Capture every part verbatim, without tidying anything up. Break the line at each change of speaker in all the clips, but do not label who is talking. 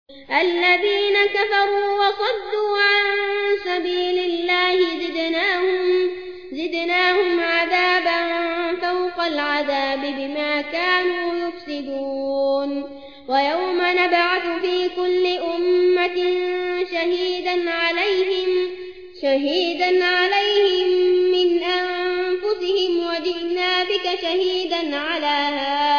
الذين كفروا وصدوا عن سبيل الله زدناهم, زدناهم عذابا فوق العذاب بما كانوا يفسدون ويوم نبعث في كل أمة شهيدا عليهم, شهيدا عليهم من أنفسهم وجئنا بك شهيدا على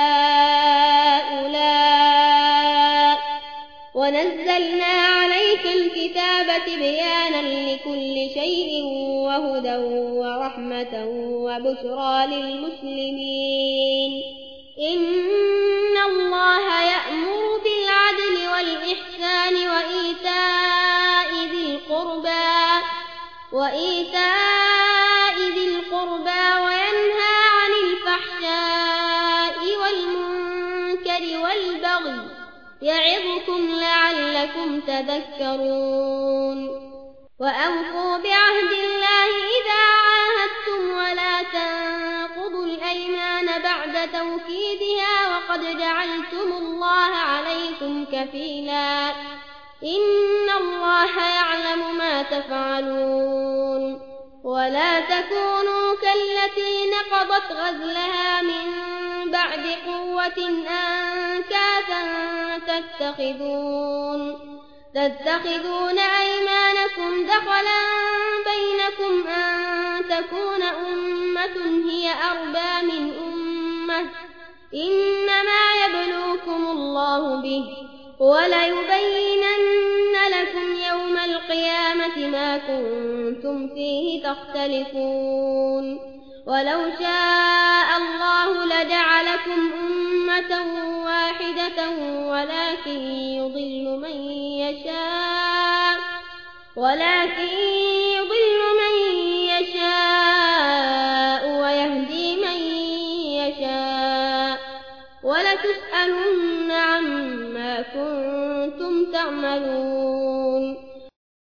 هؤلاء ونزلنا عليك الكتاب تبيانا لكل شيء وهدى ورحمة وبشرى للمسلمين إن الله يأمر بالعدل والإحسان وإيتاء ذي القربى وإيتاء ذي القربى وينهى عن الفحشاء والمنكر والبغي يعظكم لعلكم تذكرون وأوفوا بعهد الله إذا عاهدتم ولا تنقضوا الأيمان بعد توكيدها وقد جعلتم الله عليكم كفيلا إن الله يعلم ما تفعلون ولا تكونوا كالتي نقضت غزلها من بعد قوة أنكاثا تتخذون تتخذون أيمانكم دخلا بينكم أن تكون أمة هي أربى من أمة إنما يبلوكم الله به وليبينن لكم يوم القيامة ما كنتم فيه تختلفون ولو شاء الله لجعلكم أمة واحدة ولكن يضل من يشاء ولكن يضل من يشاء ويهدي من يشاء ولتسألن عما كنتم تعملون